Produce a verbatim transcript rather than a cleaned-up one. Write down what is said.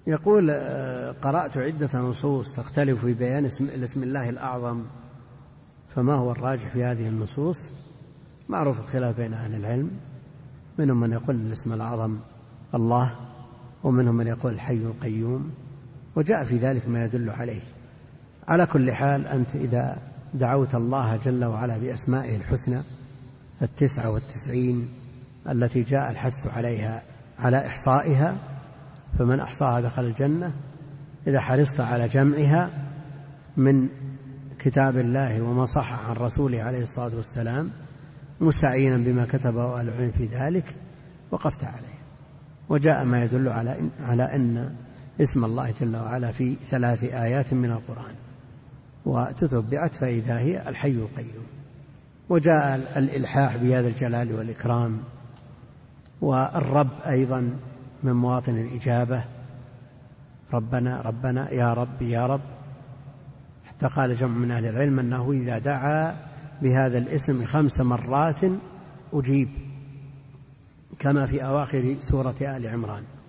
يقول قرأت عدة نصوص تختلف في بيان اسم, اسم الله الأعظم، فما هو الراجح في هذه النصوص؟ معروف الخلاف بين أهل العلم، منهم من يقول الاسم الأعظم الله، ومنهم من يقول الحي القيوم، وجاء في ذلك ما يدل عليه. على كل حال أنت إذا دعوت الله جل وعلا بأسمائه الحسنى التسعة والتسعين التي جاء الحث عليها على إحصائها، فمن أحصاها دخل الجنة. إذا حرصت على جمعها من كتاب الله وما صح عن رسوله عليه الصلاة والسلام مستعينا بما كتبه أهل العلم في ذلك وقفت عليه. وجاء ما يدل على إن, على أن اسم الله جل وعلا في ثلاث آيات من القرآن وتتبعت فإذا هي الحي القيوم. وجاء الإلحاح بهذا الجلال والإكرام، والرب أيضا من مواطن الإجابة، ربنا ربنا يا رب يا رب، حتى قال جمع من أهل العلم أنه إذا دعا بهذا الاسم خمس مرات أجيب، كما في أواخر سورة آل عمران.